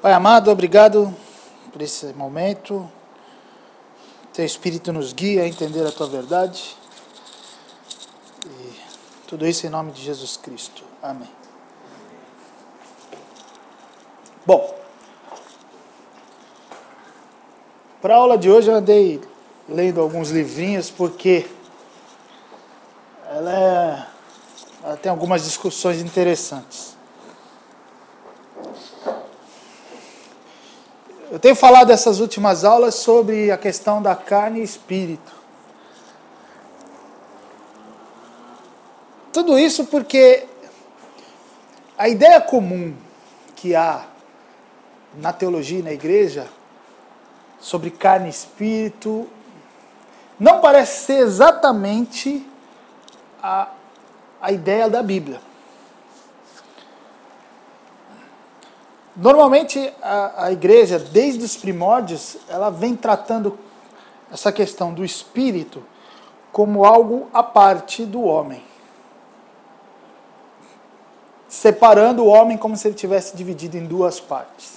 Pai amado, obrigado por esse momento. Teu Espírito nos guia a entender a Tua verdade. E tudo isso em nome de Jesus Cristo. Amém. Bom, para a aula de hoje eu andei lendo alguns livrinhos porque ela tem algumas discussões interessantes. Eu tenho falado essas últimas aulas sobre a questão da carne e espírito. Tudo isso porque a ideia comum que há na teologia e na igreja sobre carne e espírito não parece ser exatamente a ideia da Bíblia. Normalmente a igreja, desde os primórdios, ela vem tratando essa questão do espírito como algo à parte do homem. Separando o homem como se ele tivesse dividido em duas partes.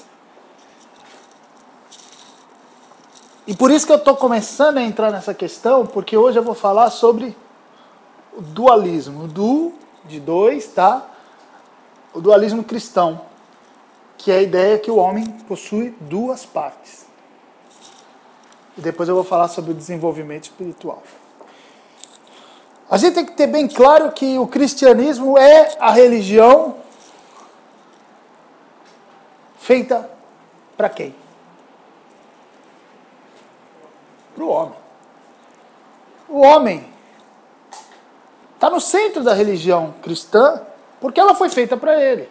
E por isso que eu estou começando a entrar nessa questão, porque hoje eu vou falar sobre o dualismo. De dois, tá? O dualismo cristão. Que é a ideia que o homem possui duas partes. E depois eu vou falar sobre o desenvolvimento espiritual. A gente tem que ter bem claro que o cristianismo é a religião feita para quem? Para o homem. O homem está no centro da religião cristã porque ela foi feita para ele.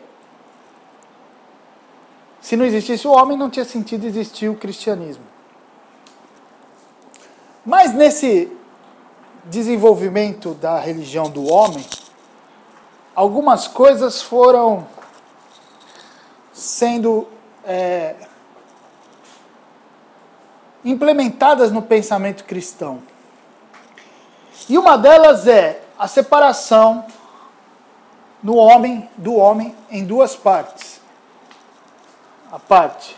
Se não existisse o homem, não tinha sentido existir o cristianismo. Mas nesse desenvolvimento da religião do homem, algumas coisas foram sendo implementadas no pensamento cristão. E uma delas é a separação do homem em duas partes. A parte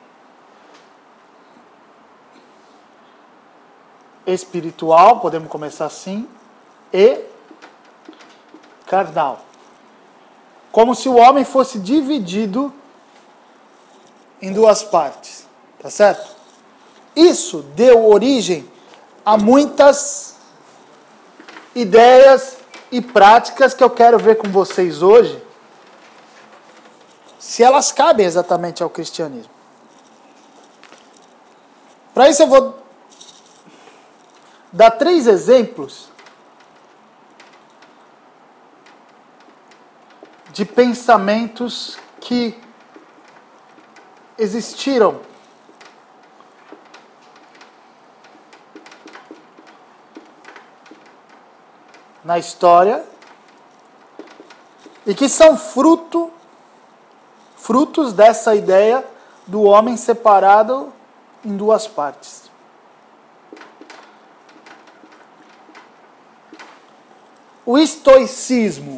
espiritual, podemos começar assim, e carnal. Como se o homem fosse dividido em duas partes, tá certo? Isso deu origem a muitas ideias e práticas que eu quero ver com vocês hoje, se elas cabem exatamente ao cristianismo. Para isso eu vou dar 3 exemplos de pensamentos que existiram na história e que são frutos dessa ideia do homem separado em duas partes. O estoicismo.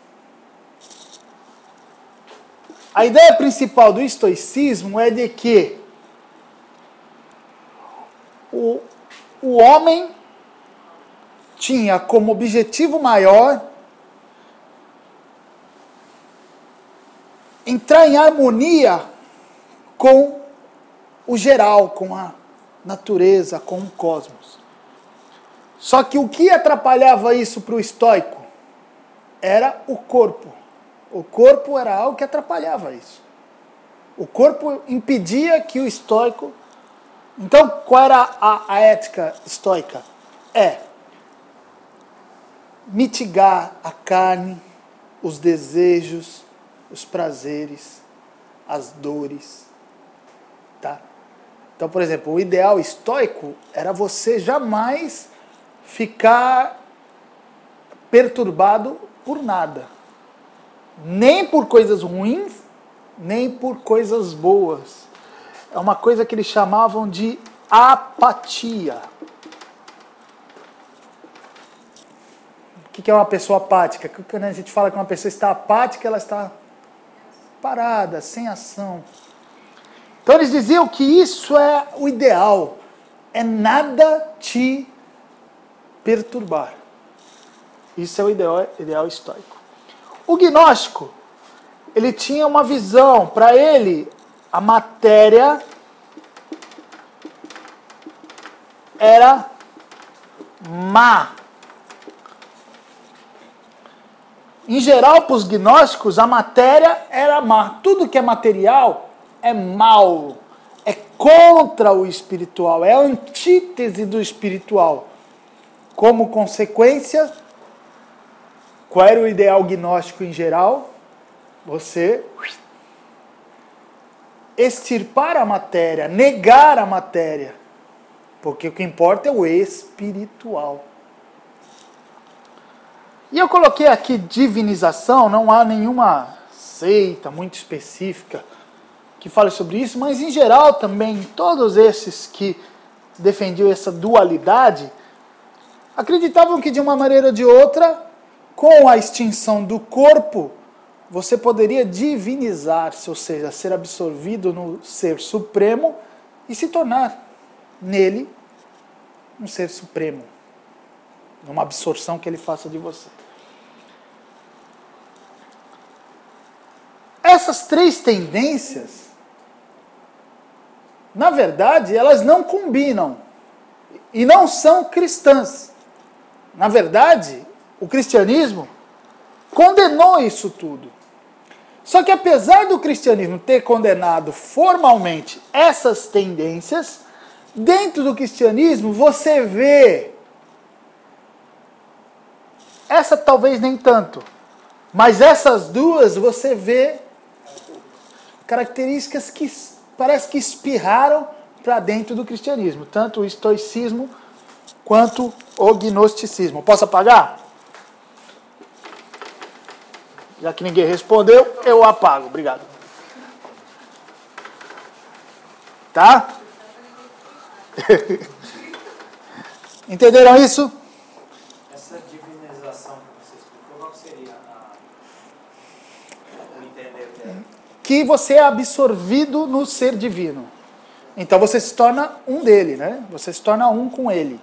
A ideia principal do estoicismo é de que o homem tinha como objetivo maior entrar em harmonia com o geral, com a natureza, com o cosmos. Só que o que atrapalhava isso para o estoico era o corpo. O corpo era algo que atrapalhava isso. O corpo impedia que o estoico... Então, qual era a ética estoica? Mitigar a carne, os desejos, os prazeres, as dores, tá? Então, por exemplo, o ideal estoico era você jamais ficar perturbado por nada. Nem por coisas ruins, nem por coisas boas. É uma coisa que eles chamavam de apatia. O que é uma pessoa apática? Quando a gente fala que uma pessoa está apática, ela está parada, sem ação. Então eles diziam que isso é o ideal, é nada te perturbar. Isso é o ideal estoico. O gnóstico, ele tinha uma visão, para ele, a matéria era má. Em geral, para os gnósticos, a matéria era má. Tudo que é material é mal, é contra o espiritual, é a antítese do espiritual. Como consequência, qual era o ideal gnóstico em geral? Você extirpar a matéria, negar a matéria, porque o que importa é o espiritual. E eu coloquei aqui divinização, não há nenhuma seita muito específica que fale sobre isso, mas em geral também, todos esses que defendiam essa dualidade, acreditavam que de uma maneira ou de outra, com a extinção do corpo, você poderia divinizar-se, ou seja, ser absorvido no ser supremo e se tornar nele um ser supremo, numa absorção que ele faça de você. Essas três tendências, na verdade, elas não combinam e não são cristãs. Na verdade, o cristianismo condenou isso tudo. Só que apesar do cristianismo ter condenado formalmente essas tendências, dentro do cristianismo você vê, essa talvez nem tanto, mas essas duas você vê características que parece que espirraram para dentro do cristianismo, tanto o estoicismo quanto o gnosticismo. Posso apagar? Já que ninguém respondeu, eu apago. Obrigado. Tá? Entenderam isso? Essa divinização que você explicou, qual seria o entender dela? Que você é absorvido no ser divino. Então você se torna um dele, né? Você se torna um com ele.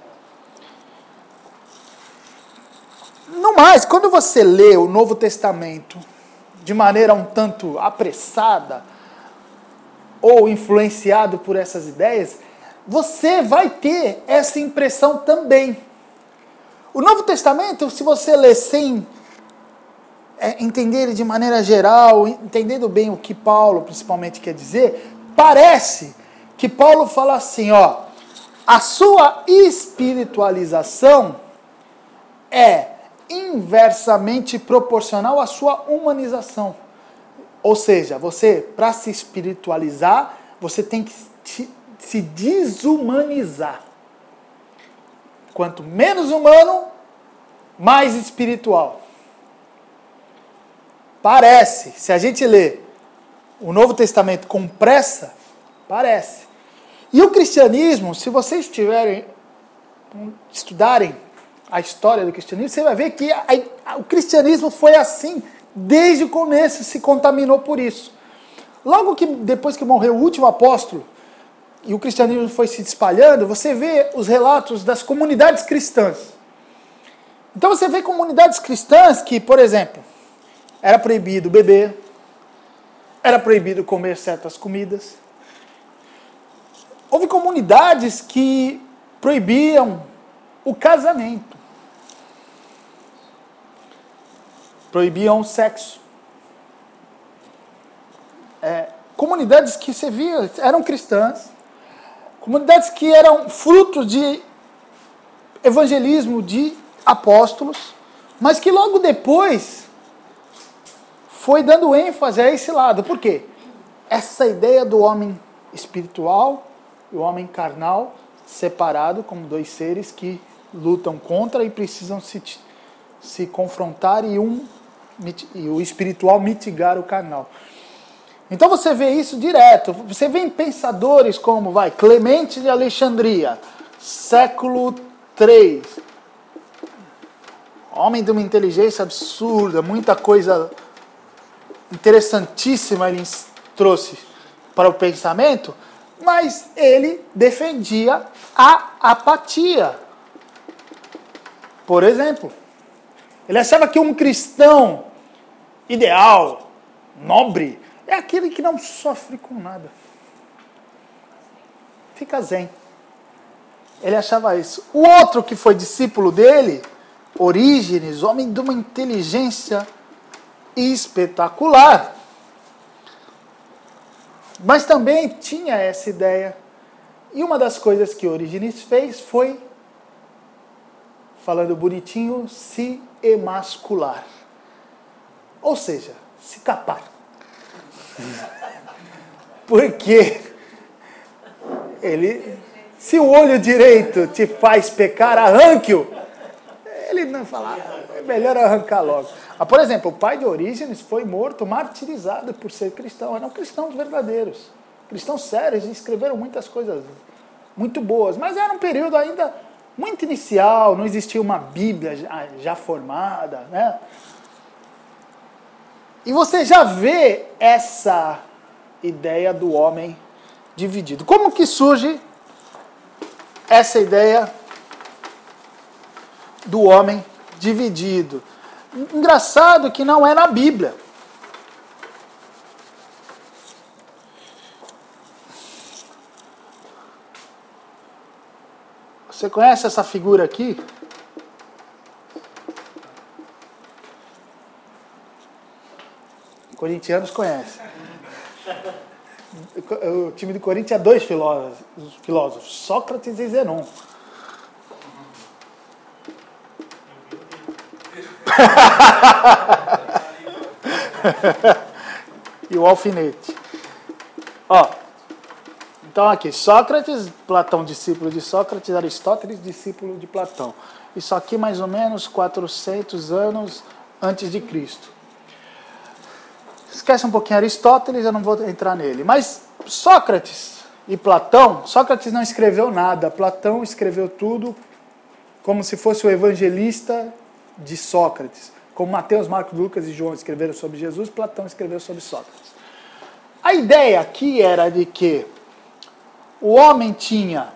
No mais, quando você lê o Novo Testamento de maneira um tanto apressada ou influenciado por essas ideias, você vai ter essa impressão também. O Novo Testamento, se você ler sem entender ele de maneira geral, entendendo bem o que Paulo principalmente quer dizer, parece que Paulo fala assim, ó, a sua espiritualização é inversamente proporcional à sua humanização. Ou seja, você, para se espiritualizar, você tem que se desumanizar. Quanto menos humano, mais espiritual. Parece, se a gente lê o Novo Testamento com pressa, parece. E o cristianismo, se vocês estudarem a história do cristianismo, você vai ver que o cristianismo foi assim desde o começo, se contaminou por isso. Logo que depois que morreu o último apóstolo e o cristianismo foi se espalhando, você vê os relatos das comunidades cristãs. Então você vê comunidades cristãs que, por exemplo, era proibido beber, era proibido comer certas comidas. Houve comunidades que proibiam o casamento. Proibiam o sexo. Comunidades que você via eram cristãs, comunidades que eram frutos de evangelismo de apóstolos, mas que logo depois foi dando ênfase a esse lado. Por quê? Essa ideia do homem espiritual e o homem carnal separado como dois seres que lutam contra e precisam se confrontar e o espiritual mitigar o carnal. Então você vê isso direto. Você vê em pensadores como Clemente de Alexandria, século III. Homem de uma inteligência absurda, muita coisa interessantíssima ele trouxe para o pensamento, mas ele defendia a apatia. Por exemplo, ele achava que um cristão ideal, nobre, é aquele que não sofre com nada. Fica zen. Ele achava isso. O outro que foi discípulo dele, Orígenes, homem de uma inteligência espetacular, mas também tinha essa ideia. E uma das coisas que Orígenes fez foi, falando bonitinho, se emascular. Ou seja, se capar. Porque se o olho direito te faz pecar, arranque-o. Ele não falava, é melhor arrancar logo. Por exemplo, o pai de Orígenes foi morto, martirizado por ser cristão. Eram cristãos verdadeiros, cristãos sérios, e escreveram muitas coisas muito boas. Mas era um período ainda muito inicial, não existia uma Bíblia já formada, né? E você já vê essa ideia do homem dividido. Como que surge essa ideia do homem dividido? Engraçado que não é na Bíblia. Você conhece essa figura aqui? Corintianos conhecem. O time do Corinthians é 2 filósofos, Sócrates e Zenon. E o alfinete. Então aqui, Sócrates, Platão, discípulo de Sócrates, Aristóteles, discípulo de Platão. Isso aqui mais ou menos 400 anos antes de Cristo. Esquece um pouquinho Aristóteles, eu não vou entrar nele. Mas Sócrates e Platão, Sócrates não escreveu nada, Platão escreveu tudo como se fosse o evangelista de Sócrates. Como Mateus, Marcos, Lucas e João escreveram sobre Jesus, Platão escreveu sobre Sócrates. A ideia aqui era de que o homem tinha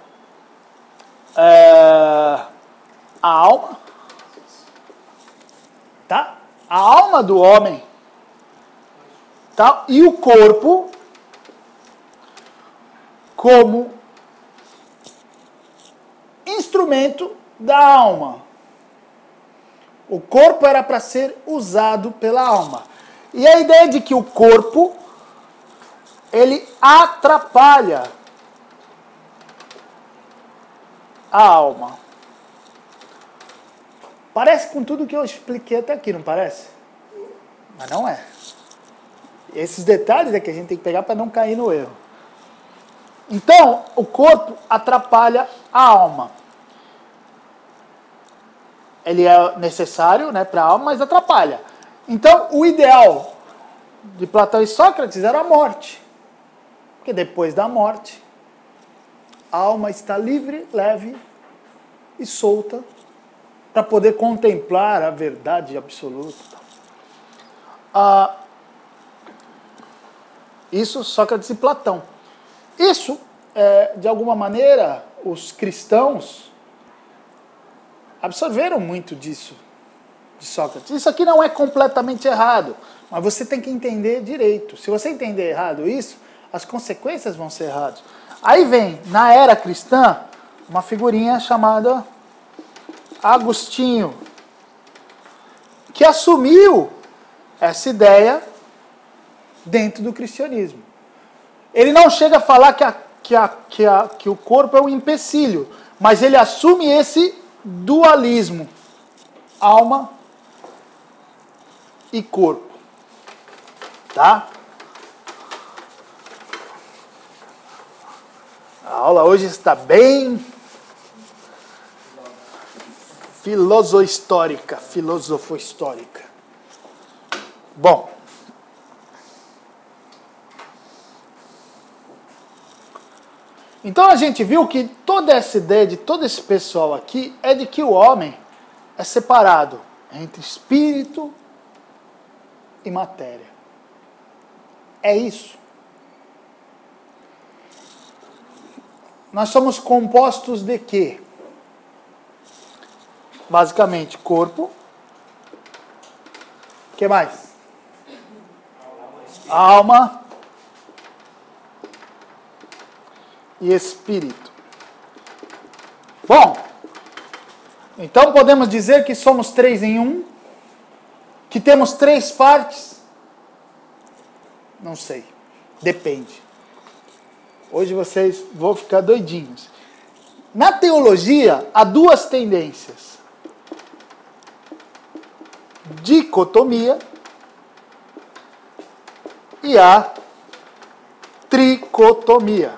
a alma, tá? A alma do homem, tá? E o corpo como instrumento da alma. O corpo era para ser usado pela alma. E a ideia de que o corpo, ele atrapalha a alma. Parece com tudo que eu expliquei até aqui, não parece? Mas não é. Esses detalhes é que a gente tem que pegar para não cair no erro. Então, o corpo atrapalha a alma. Ele é necessário, né, para a alma, mas atrapalha. Então, o ideal de Platão e Sócrates era a morte. Porque depois da morte, a alma está livre, leve e solta para poder contemplar a verdade absoluta. Isso Sócrates e Platão. Isso, de alguma maneira, os cristãos absorveram muito disso, de Sócrates. Isso aqui não é completamente errado, mas você tem que entender direito. Se você entender errado isso, as consequências vão ser erradas. Aí vem, na era cristã, uma figurinha chamada Agostinho, que assumiu essa ideia dentro do cristianismo. Ele não chega a falar que o corpo é um empecilho, mas ele assume esse dualismo, alma e corpo. Tá? A aula hoje está bem filosofo-histórica. Bom, então a gente viu que toda essa ideia de todo esse pessoal aqui é de que o homem é separado entre espírito e matéria. É isso. nós somos compostos de quê? Basicamente, corpo. O que mais? Alma e espírito. Bom, então podemos dizer que somos 3 em 1, que temos 3 partes? Não sei, depende. Hoje vocês vão ficar doidinhos. Na teologia, há 2 tendências: dicotomia e a tricotomia.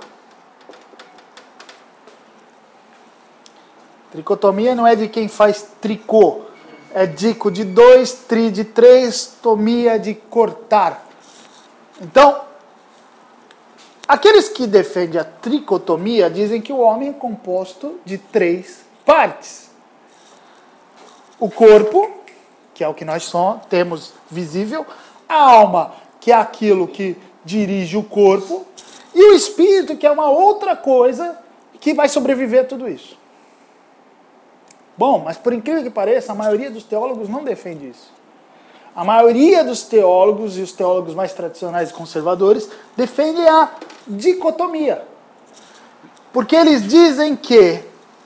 Tricotomia não é de quem faz tricô. É dico de 2, tri de 3, tomia de cortar. Então, aqueles que defendem a tricotomia dizem que o homem é composto de 3 partes. O corpo, que é o que nós temos visível, a alma, que é aquilo que dirige o corpo, e o espírito, que é uma outra coisa que vai sobreviver a tudo isso. Bom, mas por incrível que pareça, a maioria dos teólogos não defende isso. A maioria dos teólogos, e os teólogos mais tradicionais e conservadores, defendem a dicotomia. Porque eles dizem que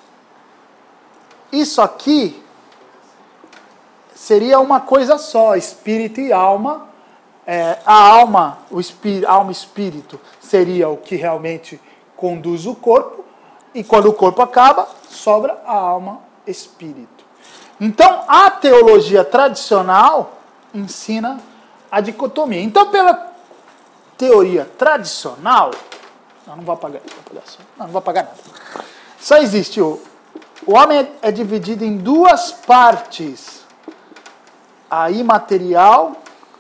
isso aqui seria uma coisa só, espírito e alma. A alma, alma e espírito seria o que realmente conduz o corpo, e quando o corpo acaba, sobra a alma espírito. Então, a teologia tradicional ensina a dicotomia. Então, pela teoria tradicional, não vou apagar, não vou apagar nada. Só existe o homem é dividido em 2 partes: a imaterial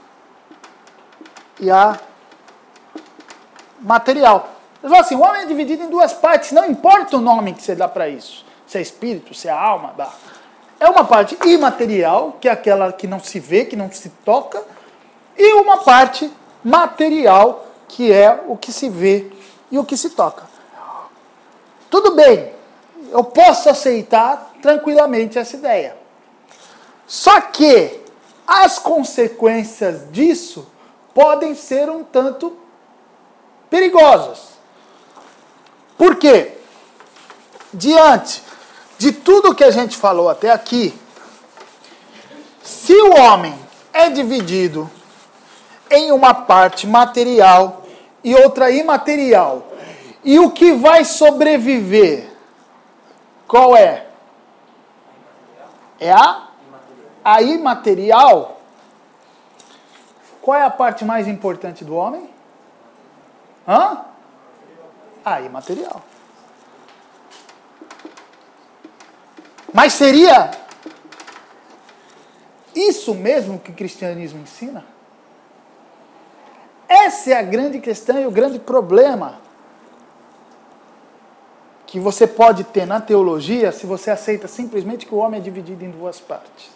e a material. Eu falo assim, o homem é dividido em 2 partes, não importa o nome que você dá para isso. Se é espírito, se é alma, é uma parte imaterial, que é aquela que não se vê, que não se toca, e uma parte material, que é o que se vê e o que se toca. Tudo bem, eu posso aceitar tranquilamente essa ideia. Só que as consequências disso podem ser um tanto perigosas. Por quê? Diante de tudo que a gente falou até aqui, se o homem é dividido em uma parte material e outra imaterial, e o que vai sobreviver, qual é? É a imaterial. Qual é a parte mais importante do homem? A imaterial. Mas seria isso mesmo que o cristianismo ensina? Essa é a grande questão e o grande problema que você pode ter na teologia se você aceita simplesmente que o homem é dividido em 2 partes.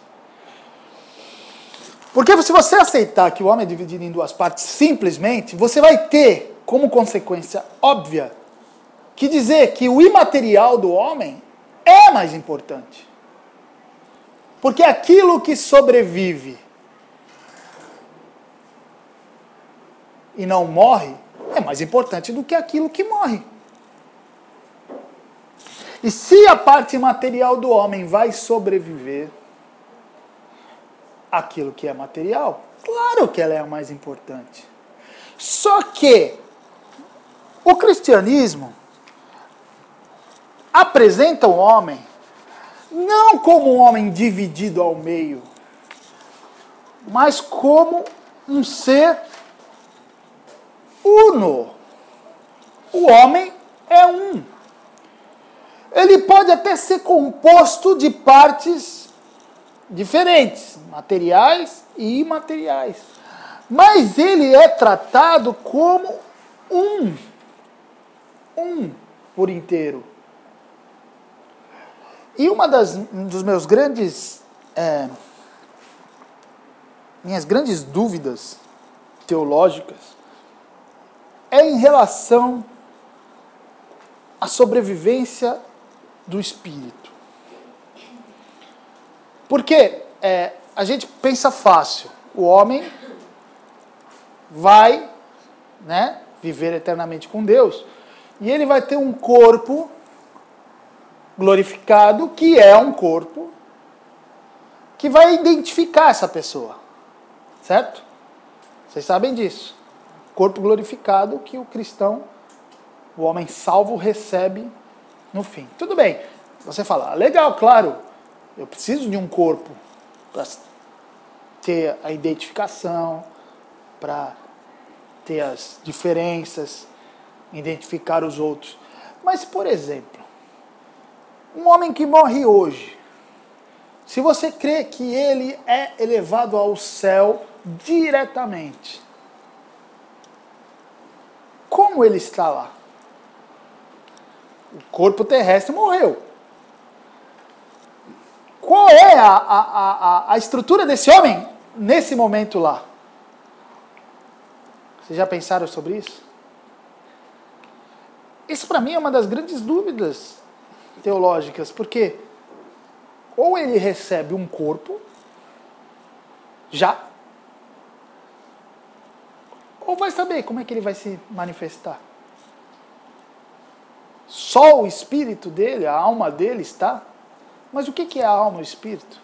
Porque se você aceitar que o homem é dividido em 2 partes simplesmente, você vai ter como consequência óbvia que dizer que o imaterial do homem é mais importante. Porque aquilo que sobrevive e não morre é mais importante do que aquilo que morre. E se a parte material do homem vai sobreviver, aquilo que é material, claro que ela é a mais importante. Só que o cristianismo apresenta o homem não como um homem dividido ao meio, mas como um ser uno. O homem é um. Ele pode até ser composto de partes diferentes, materiais e imateriais. Mas ele é tratado como um por inteiro. E dos meus minhas grandes dúvidas teológicas é em relação a sobrevivência do espírito. Porque a gente pensa fácil. O homem vai, né, viver eternamente com Deus. E ele vai ter um corpo glorificado, que é um corpo que vai identificar essa pessoa. Certo? Vocês sabem disso. Corpo glorificado que o cristão, o homem salvo, recebe no fim. Tudo bem. Você fala, legal, claro, eu preciso de um corpo para ter a identificação, para ter as diferenças, identificar os outros. Mas, por exemplo, um homem que morre hoje, se você crê que ele é elevado ao céu diretamente, como ele está lá? O corpo terrestre morreu. Qual é a estrutura desse homem nesse momento lá? Vocês já pensaram sobre isso? Isso para mim é uma das grandes dúvidas teológicas, porque ou ele recebe um corpo, já, ou vai saber como é que ele vai se manifestar. Só o espírito dele, a alma dele está. Mas o que é a alma e o espírito?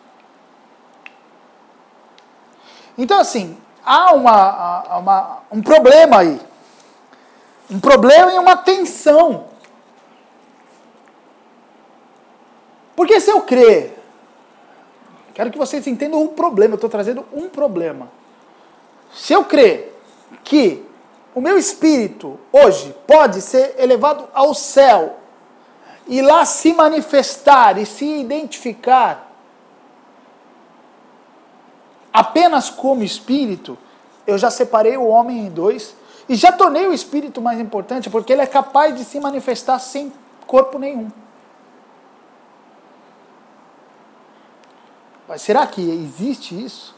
Então, assim, há um problema aí. Um problema e uma tensão. Porque se eu crer, quero que vocês entendam o problema, eu estou trazendo um problema. Se eu crer que o meu espírito hoje pode ser elevado ao céu e lá se manifestar e se identificar apenas como espírito, eu já separei o homem em dois e já tornei o espírito mais importante, porque ele é capaz de se manifestar sem corpo nenhum. Mas será que existe isso?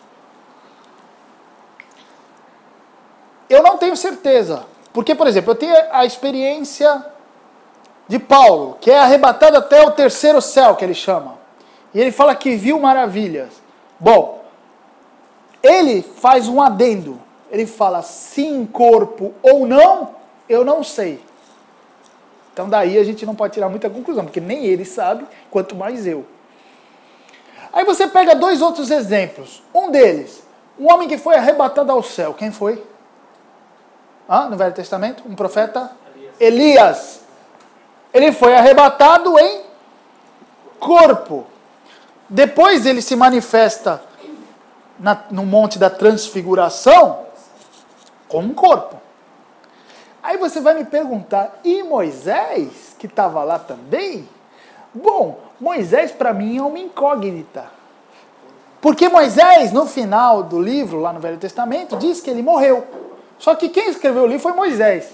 Eu não tenho certeza. Porque, por exemplo, eu tenho a experiência de Paulo, que é arrebatado até o terceiro céu, que ele chama. E ele fala que viu maravilhas. Bom, ele faz um adendo. Ele fala, sim, corpo ou não, eu não sei. Então daí a gente não pode tirar muita conclusão, porque nem ele sabe, quanto mais eu. Aí você pega dois outros exemplos. Um deles, um homem que foi arrebatado ao céu. Quem foi? No Velho Testamento? Um profeta? Elias. Ele foi arrebatado em corpo. Depois ele se manifesta no Monte da Transfiguração com um corpo. Aí você vai me perguntar, e Moisés, que estava lá também? Bom, Moisés para mim é uma incógnita. Porque Moisés, no final do livro, lá no Velho Testamento, diz que ele morreu. Só que quem escreveu o livro foi Moisés.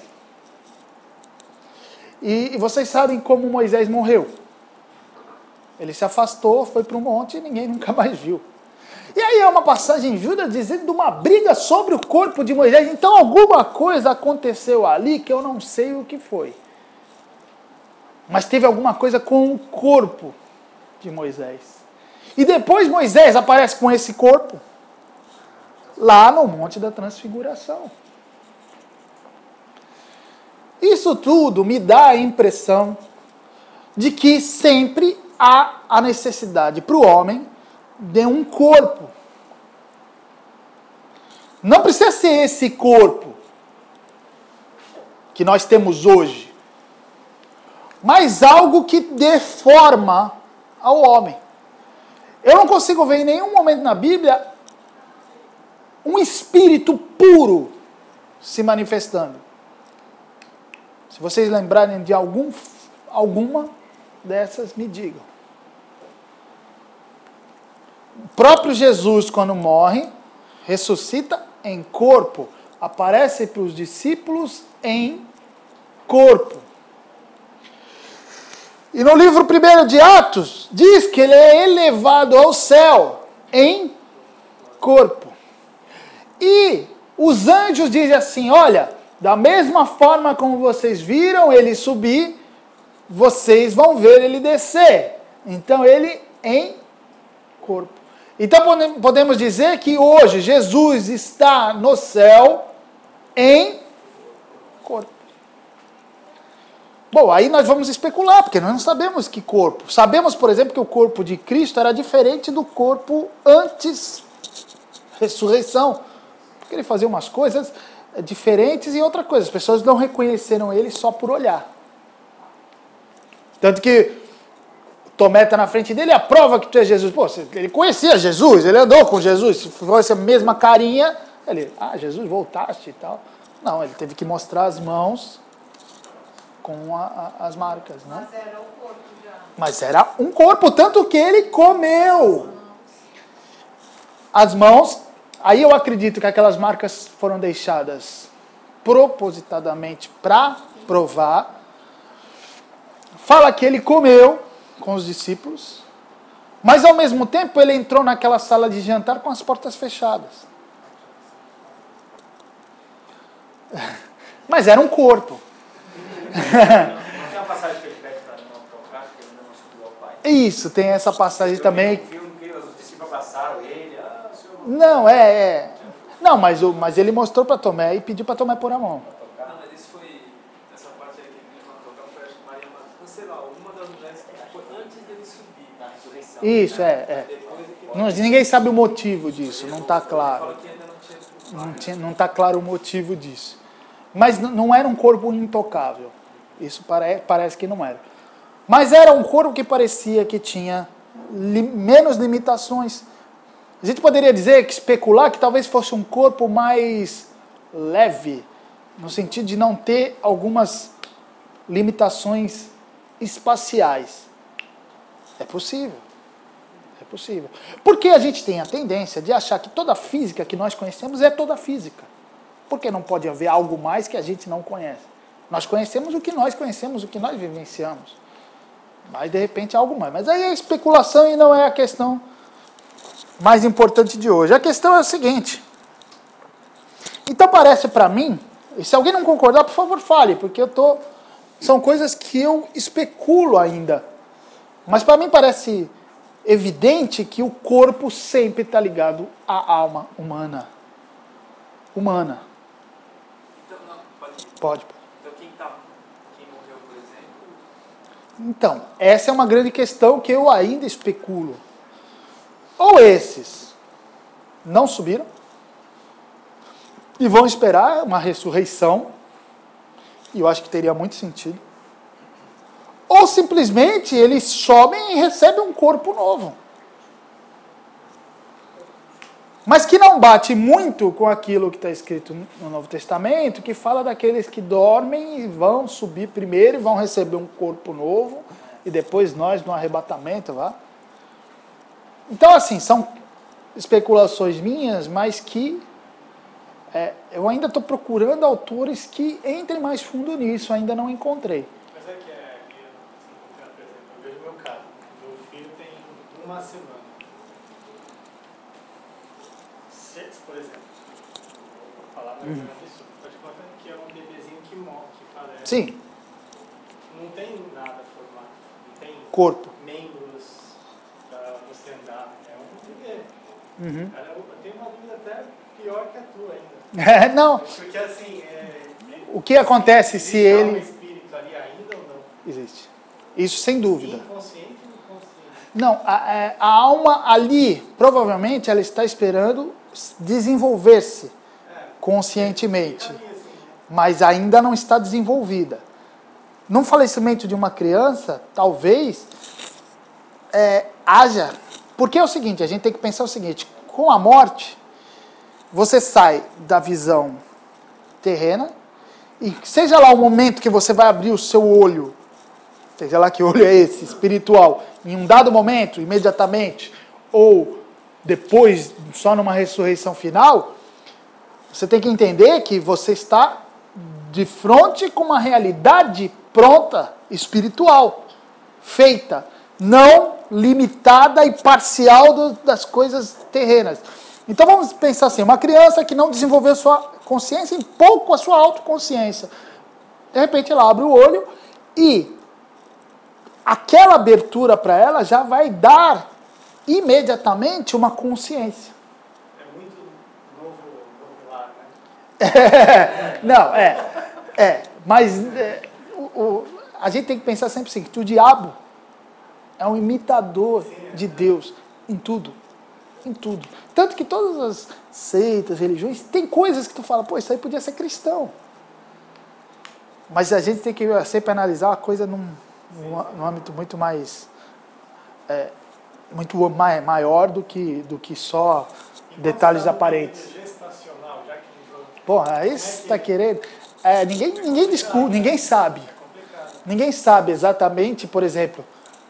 E vocês sabem como Moisés morreu. Ele se afastou, foi para um monte e ninguém nunca mais viu. E aí é uma passagem em Judas dizendo de uma briga sobre o corpo de Moisés. Então alguma coisa aconteceu ali que eu não sei o que foi. Mas teve alguma coisa com o corpo de Moisés. E depois Moisés aparece com esse corpo lá no Monte da Transfiguração. Isso tudo me dá a impressão de que sempre há a necessidade para o homem de um corpo. Não precisa ser esse corpo que nós temos hoje, mas algo que dê forma ao homem. Eu não consigo ver em nenhum momento na Bíblia um espírito puro se manifestando. Se vocês lembrarem de alguma dessas, me digam. O próprio Jesus, quando morre, ressuscita em corpo. Aparece para os discípulos em corpo. E no livro 1 de Atos, diz que ele é elevado ao céu em corpo. E os anjos dizem assim, olha, da mesma forma como vocês viram ele subir, vocês vão ver ele descer. Então ele em corpo. Então podemos dizer que hoje Jesus está no céu em corpo. Bom, aí nós vamos especular, porque nós não sabemos que corpo. Sabemos, por exemplo, que o corpo de Cristo era diferente do corpo antes ressurreição. Porque ele fazia umas coisas diferentes e outra coisa. As pessoas não reconheceram ele só por olhar. Tanto que Tomé está na frente dele, a prova que tu é Jesus. Pô, ele conhecia Jesus, ele andou com Jesus. Se fosse a mesma carinha, ele, Jesus, voltaste e tal. Não, ele teve que mostrar as mãos com as marcas, não? Mas era o corpo já. Mas era um corpo, tanto que ele comeu. As mãos, aí eu acredito que aquelas marcas foram deixadas propositadamente para provar. Fala que ele comeu com os discípulos, mas ao mesmo tempo ele entrou naquela sala de jantar com as portas fechadas. Mas era um corpo. Não tem uma passagem que ele pede para não tocar, que ele ainda não subiu ao Pai? Isso, tem essa passagem também. Eu vi um filme que os discípulos abraçaram ele, o senhor Não, Não, mas ele mostrou para Tomé e pediu para Tomé pôr a mão. tocar. Não, mas isso foi, essa parte aí que ele mandou tocar foi, acho que Maria Madalena, sei lá, uma das mulheres que foi antes dele subir na ressurreição. Isso, Depois é que Ninguém sabe o motivo disso, não está claro. fala que ainda não tinha Não está claro o motivo disso. Mas não era um corpo intocável. Isso parece que não era. Mas era um corpo que parecia que tinha menos limitações. A gente poderia dizer, especular, que talvez fosse um corpo mais leve, no sentido de não ter algumas limitações espaciais. É possível. É possível. Porque a gente tem a tendência de achar que toda a física que nós conhecemos é toda física. Porque não pode haver algo mais que a gente não conhece. Nós conhecemos, o que nós vivenciamos. Mas, de repente, é algo mais. Mas aí é especulação e não é a questão mais importante de hoje. A questão é a seguinte. Então, parece para mim, e se alguém não concordar, por favor, fale, porque são coisas que eu especulo ainda. Mas, para mim, parece evidente que o corpo sempre está ligado à alma humana. Então, não, pode. Pode. Então, quem morreu, por exemplo, Então, essa é uma grande questão que eu ainda especulo. Ou esses não subiram e vão esperar uma ressurreição, e eu acho que teria muito sentido. Ou simplesmente eles sobem e recebem um corpo novo. Mas que não bate muito com aquilo que está escrito no Novo Testamento, que fala daqueles que dormem e vão subir primeiro e vão receber um corpo novo, e depois nós no arrebatamento, vá. Então, assim, são especulações minhas, mas que eu ainda estou procurando autores que entrem mais fundo nisso, ainda não encontrei. Mas por exemplo, eu vejo o meu caso. Meu filho tem uma semana. Por exemplo, vou falar mais uma pessoa. Pode contar que é um bebezinho que morre, que falece. Sim, Não tem nada formado. Não tem corpo. membros para você andar. É um bebê. Uhum. Cara, eu tenho uma dúvida até pior que a tua ainda. Não, Porque assim, o que acontece se existe um ele... espírito ali ainda ou não? Existe. Isso sem dúvida. Inconsciente ou inconsciente? Não, a alma ali, provavelmente, ela está esperando desenvolver-se conscientemente, mas ainda não está desenvolvida. Num falecimento de uma criança, talvez haja... Porque é o seguinte, a gente tem que pensar o seguinte, com a morte, você sai da visão terrena, e seja lá o momento que você vai abrir o seu olho, seja lá que olho é esse, espiritual, em um dado momento, imediatamente, ou depois, só numa ressurreição final, você tem que entender que você está de frente com uma realidade pronta, espiritual, feita, não limitada e parcial das coisas terrenas. Então vamos pensar assim, uma criança que não desenvolveu sua consciência, em pouco a sua autoconsciência. De repente ela abre o olho e aquela abertura para ela já vai dar imediatamente uma consciência. É muito novo lar, né? Não, mas a gente tem que pensar sempre assim, que o diabo é um imitador de Deus em tudo. Em tudo. Tanto que todas as seitas, religiões, tem coisas que tu fala, pô, isso aí podia ser cristão. Mas a gente tem que sempre analisar a coisa num âmbito muito mais maior do que só detalhes aparentes. Gestacional, já que entrou. Porra, isso está querendo. Ninguém discute, ninguém sabe. Ninguém sabe exatamente, por exemplo,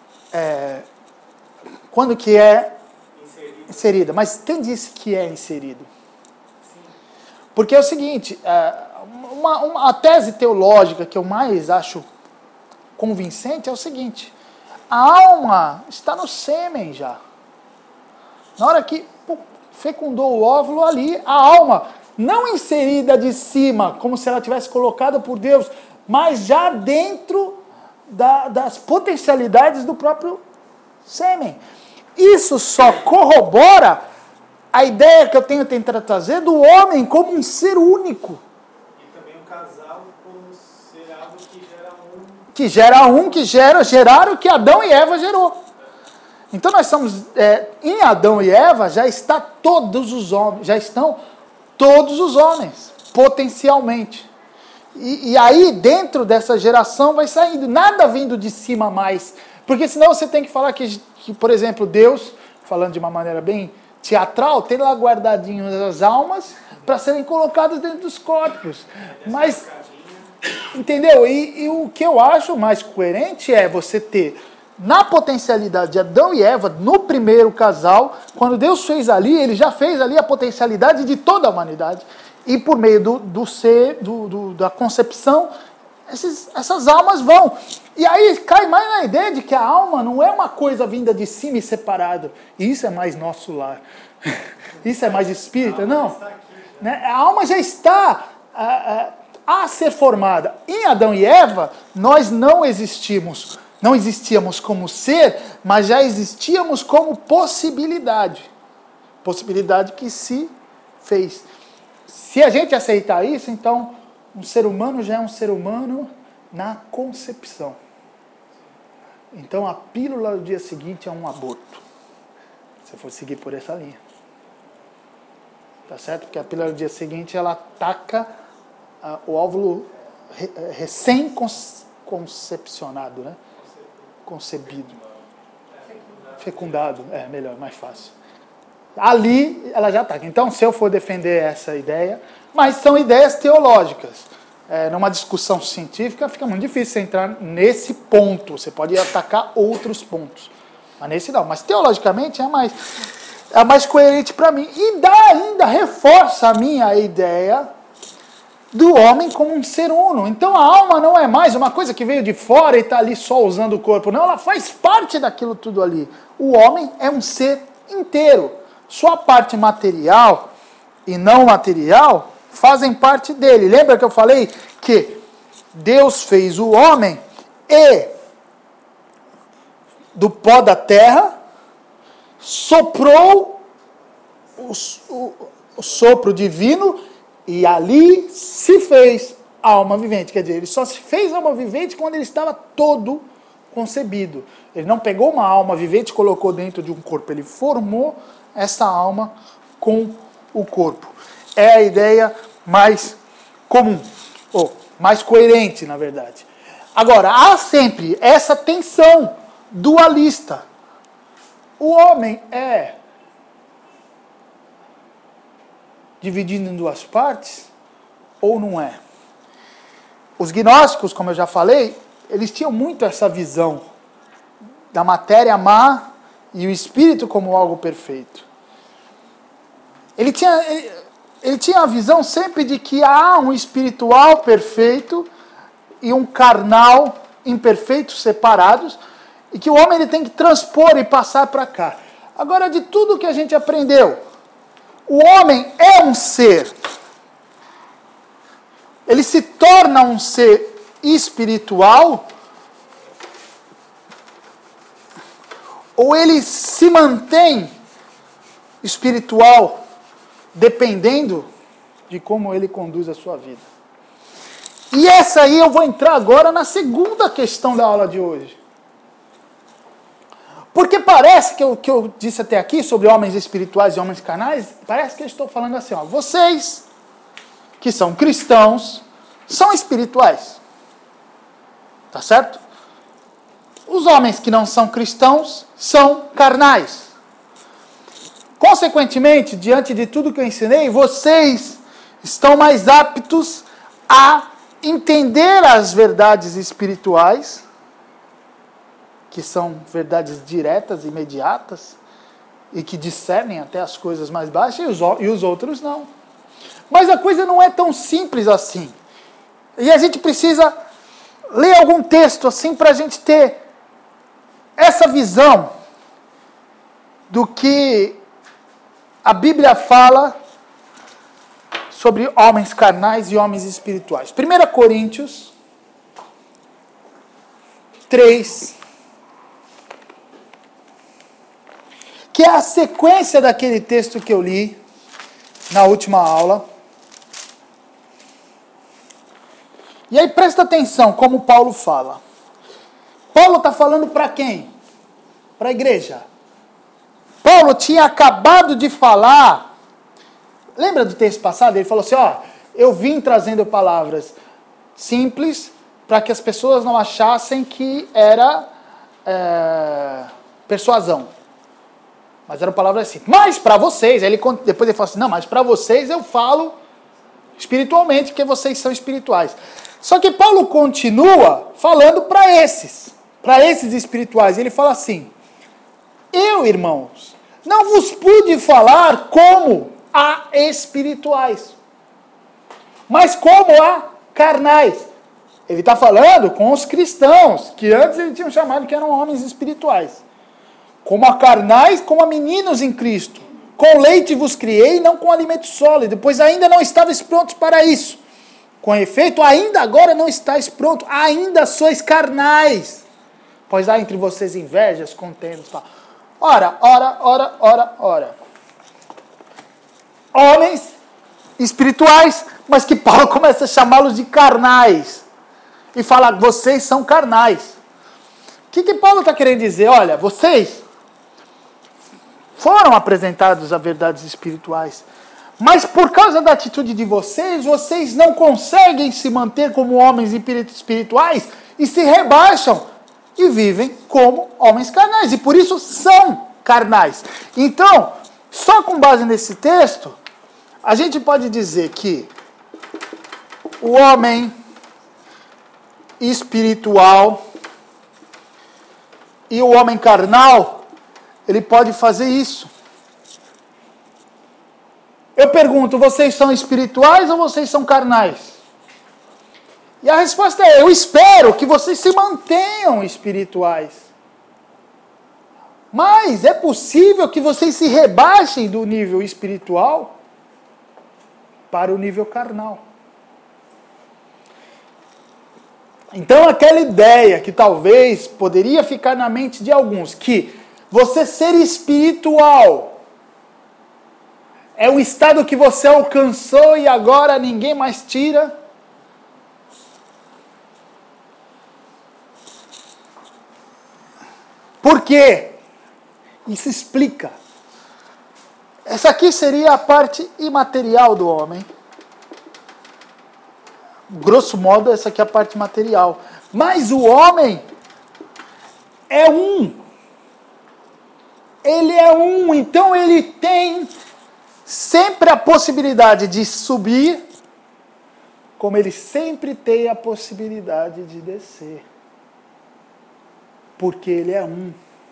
quando que é inserida. Mas quem disse que é inserido? Porque é o seguinte, a tese teológica que eu mais acho convincente é o seguinte: a alma está no sêmen já. Na hora que fecundou o óvulo ali, a alma, não inserida de cima, como se ela tivesse colocada por Deus, mas já dentro das potencialidades do próprio sêmen. Isso só corrobora a ideia que eu tenho tentado trazer do homem como um ser único. E também o casal como ser algo Que geraram o que Adão e Eva gerou. Então nós somos, em Adão e Eva já estão todos os homens, potencialmente. E aí dentro dessa geração vai saindo, nada vindo de cima mais. Porque senão você tem que falar que por exemplo, Deus, falando de uma maneira bem teatral, tem lá guardadinhos as almas para serem colocadas dentro dos corpos. Mas, entendeu? E o que eu acho mais coerente é você ter, na potencialidade de Adão e Eva, no primeiro casal, quando Deus fez ali, ele já fez ali a potencialidade de toda a humanidade. E por meio da concepção, essas almas vão. E aí cai mais na ideia de que a alma não é uma coisa vinda de cima e separada. E isso é mais nosso lar. Isso é mais espírita, não. A alma já está a ser formada. Em Adão e Eva, nós não existíamos como ser, mas já existíamos como possibilidade. Possibilidade que se fez. Se a gente aceitar isso, então um ser humano já é um ser humano na concepção. Então a pílula do dia seguinte é um aborto. Se for seguir por essa linha. Tá certo? Porque a pílula do dia seguinte ela ataca o óvulo recém-concepcionado, né? Concebido. Fecundado, melhor, mais fácil. Ali ela já ataca. Então, se eu for defender essa ideia, mas são ideias teológicas. Numa discussão científica fica muito difícil você entrar nesse ponto. Você pode atacar outros pontos. Mas nesse não. Mas teologicamente é mais coerente para mim. E ainda reforça a minha ideia do homem como um ser uno. Então a alma não é mais uma coisa que veio de fora e está ali só usando o corpo. Não, ela faz parte daquilo tudo ali. O homem é um ser inteiro. Sua parte material e não material fazem parte dele. Lembra que eu falei que Deus fez o homem e do pó da terra soprou o sopro divino e ali se fez alma vivente. Quer dizer, ele só se fez alma vivente quando ele estava todo concebido. Ele não pegou uma alma vivente e colocou dentro de um corpo. Ele formou essa alma com o corpo. É a ideia mais comum, ou mais coerente, na verdade. Agora, há sempre essa tensão dualista. O homem é dividido em duas partes ou não é? Os gnósticos, como eu já falei, eles tinham muito essa visão da matéria má e o espírito como algo perfeito. Ele tinha a visão sempre de que há um espiritual perfeito e um carnal imperfeito separados, e que o homem ele tem que transpor e passar para cá. Agora, de tudo que a gente aprendeu, o homem é um ser. Ele se torna um ser espiritual ou ele se mantém espiritual dependendo de como ele conduz a sua vida. E essa aí eu vou entrar agora na segunda questão da aula de hoje. Porque parece que o que eu disse até aqui sobre homens espirituais e homens carnais, parece que eu estou falando assim, ó, vocês que são cristãos são espirituais. Tá certo? Os homens que não são cristãos são carnais. Consequentemente, diante de tudo que eu ensinei, vocês estão mais aptos a entender as verdades espirituais, que são verdades diretas, imediatas, e que discernem até as coisas mais baixas, e os outros não. Mas a coisa não é tão simples assim. E a gente precisa ler algum texto assim para a gente ter essa visão do que a Bíblia fala sobre homens carnais e homens espirituais. 1 Coríntios 3, que é a sequência daquele texto que eu li na última aula. E aí presta atenção como Paulo fala. Paulo está falando para quem? Para a igreja. Paulo tinha acabado de falar. Lembra do texto passado? Ele falou assim, ó, eu vim trazendo palavras simples para que as pessoas não achassem que era persuasão. Mas eram palavras assim. Mas para vocês, depois ele falou assim, não, mas para vocês eu falo espiritualmente, porque vocês são espirituais. Só que Paulo continua falando para esses espirituais. Ele fala assim, eu, irmãos, não vos pude falar como a espirituais, mas como a carnais. Ele está falando com os cristãos, que antes ele tinha chamado que eram homens espirituais. Como a carnais, como a meninos em Cristo. Com leite vos criei, não com alimento sólido, pois ainda não estáveis prontos para isso. Com efeito, ainda agora não estáis prontos, ainda sois carnais. Pois há entre vocês invejas, contendas. Ora. Homens espirituais, mas que Paulo começa a chamá-los de carnais. E fala, vocês são carnais. O que Paulo está querendo dizer? Olha, vocês foram apresentados a verdades espirituais. Mas por causa da atitude de vocês não conseguem se manter como homens espirituais e se rebaixam e vivem como homens carnais. E por isso são carnais. Então, só com base nesse texto, a gente pode dizer que o homem espiritual e o homem carnal, ele pode fazer isso. Eu pergunto, vocês são espirituais ou vocês são carnais? E a resposta é, eu espero que vocês se mantenham espirituais. Mas é possível que vocês se rebaixem do nível espiritual para o nível carnal. Então aquela ideia que talvez poderia ficar na mente de alguns, que você ser espiritual é um estado que você alcançou e agora ninguém mais tira. Por quê? Isso explica. Essa aqui seria a parte imaterial do homem. Grosso modo, essa aqui é a parte material. Mas o homem é um. Ele é um, então ele tem sempre a possibilidade de subir, como ele sempre tem a possibilidade de descer. Porque ele é um.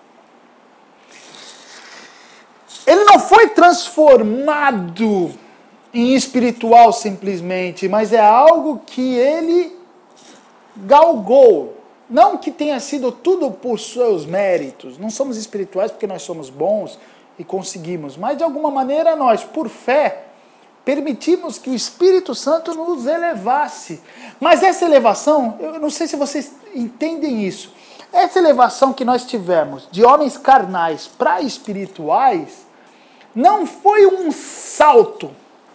Ele não foi transformado em espiritual simplesmente, mas é algo que ele galgou. Não que tenha sido tudo por seus méritos. Não somos espirituais porque nós somos bons e conseguimos. Mas de alguma maneira nós, por fé, permitimos que o Espírito Santo nos elevasse. Mas essa elevação, eu não sei se vocês entendem isso. Essa elevação que nós tivemos de homens carnais para espirituais não foi um salto.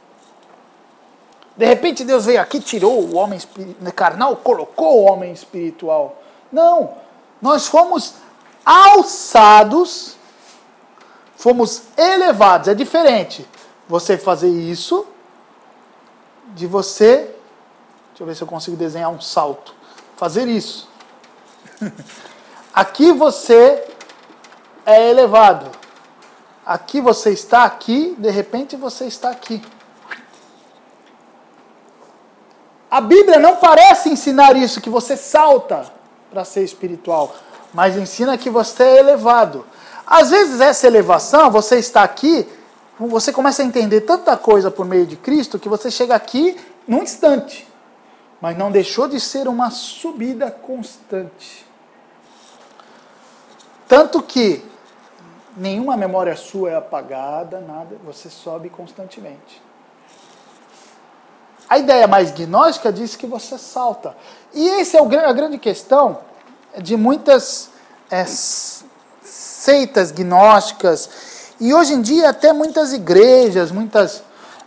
De repente Deus veio aqui, tirou o homem carnal, colocou o homem espiritual. Não, nós fomos alçados, fomos elevados. É diferente você fazer isso de você, deixa eu ver se eu consigo desenhar um salto, fazer isso. Aqui você é elevado. Aqui você está aqui, de repente você está aqui. A Bíblia não parece ensinar isso, que você salta para ser espiritual, mas ensina que você é elevado. Às vezes essa elevação, você está aqui, você começa a entender tanta coisa por meio de Cristo, que você chega aqui num instante, mas não deixou de ser uma subida constante. Tanto que nenhuma memória sua é apagada, nada, você sobe constantemente. A ideia mais gnóstica diz que você salta. E essa é a grande questão de muitas seitas gnósticas, e hoje em dia até muitas igrejas, muitas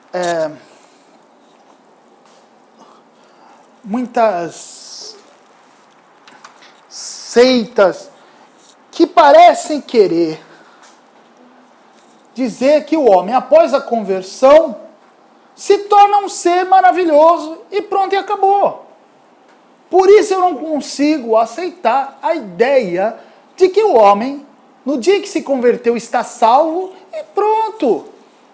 seitas que parecem querer dizer que o homem, após a conversão, se torna um ser maravilhoso e pronto, e acabou. Por isso eu não consigo aceitar a ideia de que o homem, no dia que se converteu, está salvo e pronto.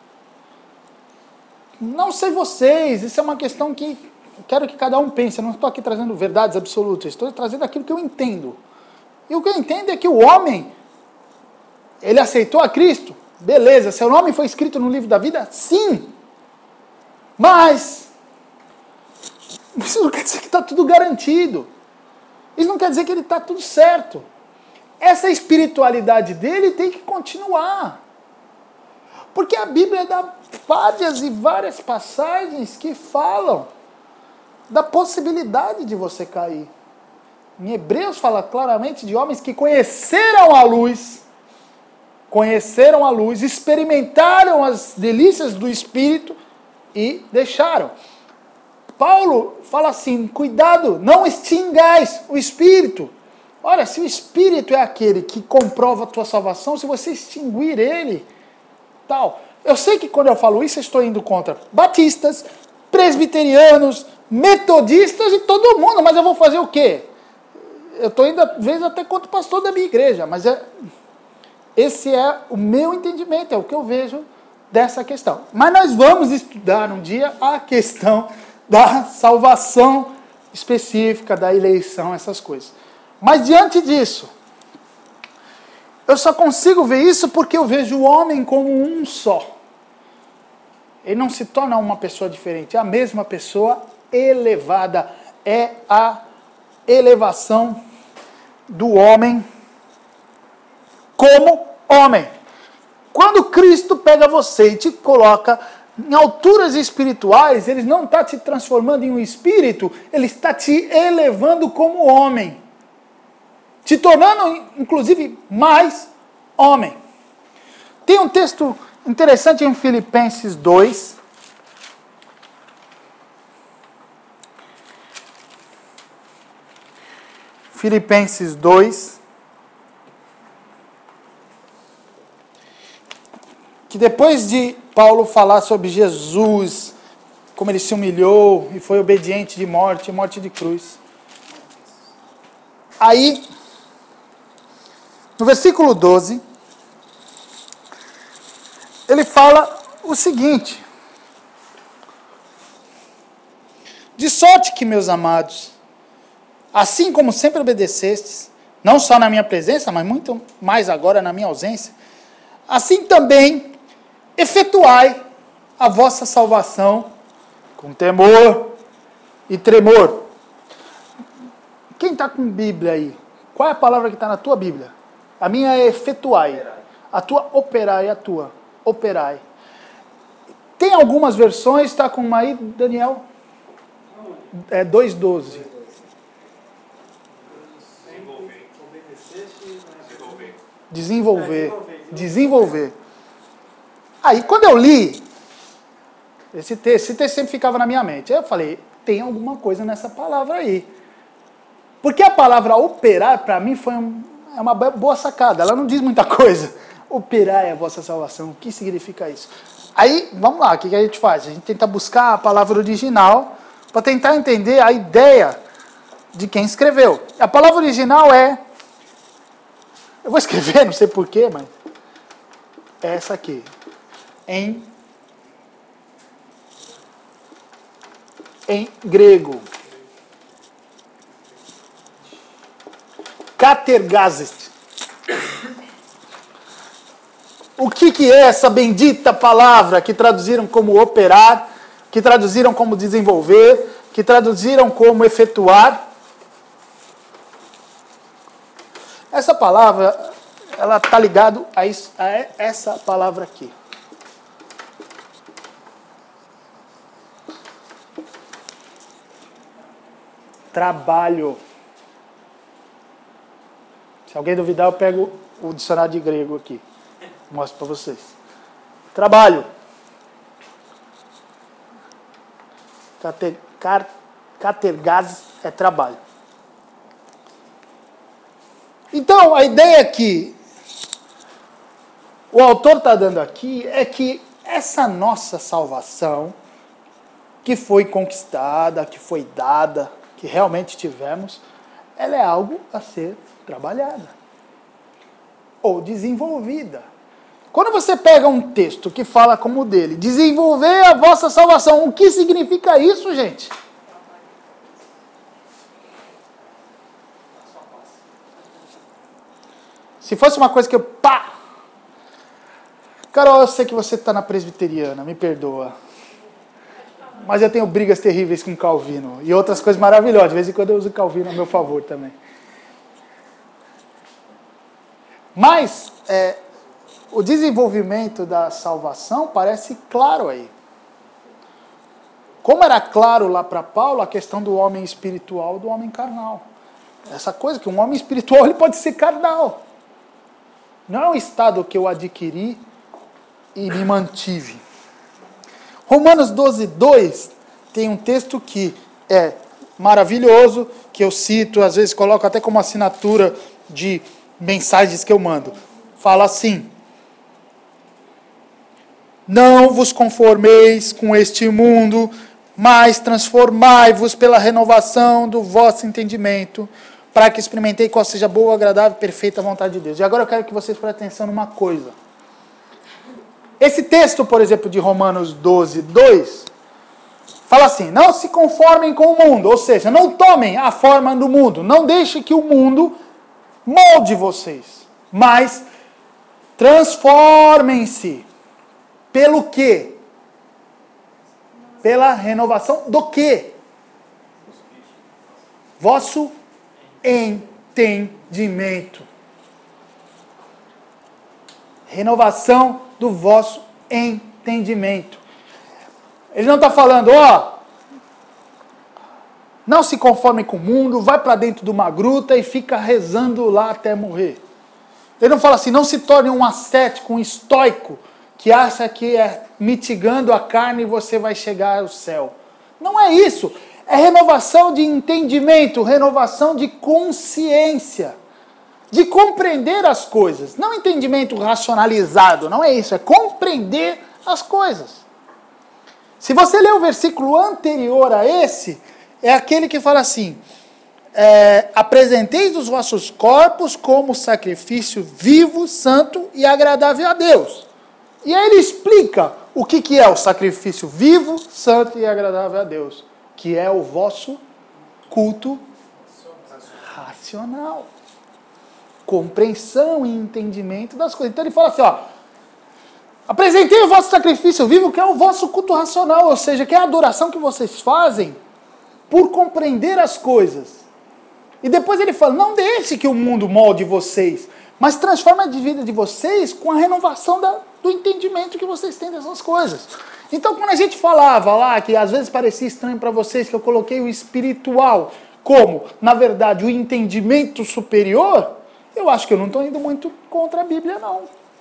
Não sei vocês, isso é uma questão que quero que cada um pense. Eu não estou aqui trazendo verdades absolutas, estou trazendo aquilo que eu entendo. E o que eu entendo é que o homem, ele aceitou a Cristo, beleza, seu nome foi escrito no livro da vida? Sim. Mas isso não quer dizer que está tudo garantido. Isso não quer dizer que ele está tudo certo. Essa espiritualidade dele tem que continuar. Porque a Bíblia dá várias e várias passagens que falam da possibilidade de você cair. Em Hebreus fala claramente de homens que conheceram a luz, experimentaram as delícias do Espírito e deixaram. Paulo fala assim, cuidado, não extingais o Espírito. Olha, se o Espírito é aquele que comprova a tua salvação, se você extinguir ele, tal. Eu sei que quando eu falo isso, eu estou indo contra batistas, presbiterianos, metodistas e todo mundo, mas eu vou fazer o quê? Eu estou indo, às vezes, até contra o pastor da minha igreja, mas esse é o meu entendimento, é o que eu vejo dessa questão. Mas nós vamos estudar um dia a questão da salvação específica, da eleição, essas coisas. Mas diante disso, eu só consigo ver isso porque eu vejo o homem como um só. Ele não se torna uma pessoa diferente, é a mesma pessoa elevada. É a elevação do homem como homem. Quando Cristo pega você e te coloca em alturas espirituais, ele não está te transformando em um espírito, ele está te elevando como homem. Te tornando, inclusive, mais homem. Tem um texto interessante em Filipenses 2. Filipenses 2. Que depois de Paulo falar sobre Jesus, como ele se humilhou e foi obediente de morte de cruz. Aí, no versículo 12, ele fala o seguinte: de sorte que, meus amados, assim como sempre obedecestes, não só na minha presença, mas muito mais agora na minha ausência, assim também efetuai a vossa salvação com temor e tremor. Quem está com Bíblia aí? Qual é a palavra que está na tua Bíblia? A minha é efetuai. A tua operai, a tua operai. Tem algumas versões, está com uma aí, Daniel? É 2:12. Desenvolver. Aí, quando eu li esse texto sempre ficava na minha mente. Aí eu falei, tem alguma coisa nessa palavra aí. Porque a palavra operar, para mim, é uma boa sacada. Ela não diz muita coisa. Operar é a vossa salvação. O que significa isso? Aí, vamos lá, o que a gente faz? A gente tenta buscar a palavra original para tentar entender a ideia de quem escreveu. A palavra original é... Eu vou escrever, não sei porquê, mas... É essa aqui. Em grego. Katergazes. O que é essa bendita palavra que traduziram como operar, que traduziram como desenvolver, que traduziram como efetuar? Essa palavra, ela está ligada a essa palavra aqui. Trabalho. Se alguém duvidar, eu pego o dicionário de grego aqui. Mostro para vocês. Trabalho. Katergazes é trabalho. Então, a ideia que o autor está dando aqui é que essa nossa salvação, que foi conquistada, que foi dada, que realmente tivemos, ela é algo a ser trabalhada ou desenvolvida. Quando você pega um texto que fala como o dele, desenvolver a vossa salvação, o que significa isso, gente? Se fosse uma coisa que eu... Pá! Carol, eu sei que você está na presbiteriana, me perdoa. Mas eu tenho brigas terríveis com Calvino. E outras coisas maravilhosas. De vez em quando eu uso Calvino a meu favor também. Mas o desenvolvimento da salvação parece claro aí. Como era claro lá para Paulo a questão do homem espiritual e do homem carnal. Essa coisa que um homem espiritual ele pode ser carnal. Não é um estado que eu adquiri e me mantive. Romanos 12:2 tem um texto que é maravilhoso, que eu cito, às vezes coloco até como assinatura de mensagens que eu mando. Fala assim: não vos conformeis com este mundo, mas transformai-vos pela renovação do vosso entendimento, para que experimentei qual seja a boa, agradável e perfeita vontade de Deus. E agora eu quero que vocês prestem atenção numa coisa. Esse texto, por exemplo, de Romanos 12:2, fala assim: não se conformem com o mundo, ou seja, não tomem a forma do mundo, não deixem que o mundo molde vocês, mas transformem-se pelo quê? Pela renovação do quê? Vosso entendimento. Renovação do vosso entendimento. Ele não está falando, não se conforme com o mundo, vai para dentro de uma gruta e fica rezando lá até morrer. Ele não fala assim, não se torne um ascético, um estoico, que acha que é mitigando a carne e você vai chegar ao céu. Não é isso. É renovação de entendimento, renovação de consciência. De compreender as coisas. Não entendimento racionalizado, não é isso. É compreender as coisas. Se você ler o versículo anterior a esse, é aquele que fala assim: apresenteis os vossos corpos como sacrifício vivo, santo e agradável a Deus. E aí ele explica o que é o sacrifício vivo, santo e agradável a Deus. Que é o vosso culto racional. Compreensão e entendimento das coisas. Então ele fala assim, apresentei o vosso sacrifício vivo, que é o vosso culto racional, ou seja, que é a adoração que vocês fazem por compreender as coisas. E depois ele fala, não deixe que o mundo molde vocês, mas transforme a vida de vocês com a renovação do entendimento que vocês têm dessas coisas. Então quando a gente falava lá, que às vezes parecia estranho para vocês, que eu coloquei o espiritual como, na verdade, o entendimento superior, eu acho que eu não estou indo muito contra a Bíblia, não.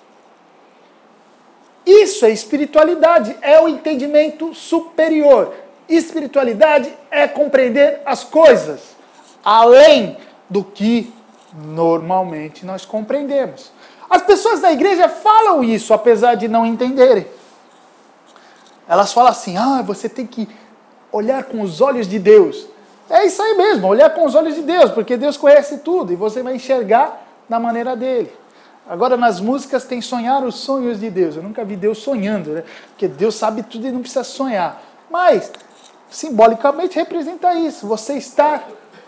Isso é espiritualidade, é o entendimento superior. Espiritualidade é compreender as coisas além do que normalmente nós compreendemos. As pessoas da igreja falam isso, apesar de não entenderem. Elas falam assim, você tem que olhar com os olhos de Deus. É isso aí mesmo, olhar com os olhos de Deus, porque Deus conhece tudo e você vai enxergar da maneira dele. Agora nas músicas tem sonhar os sonhos de Deus. Eu nunca vi Deus sonhando, né? Porque Deus sabe tudo e não precisa sonhar. Mas, simbolicamente representa isso. Você está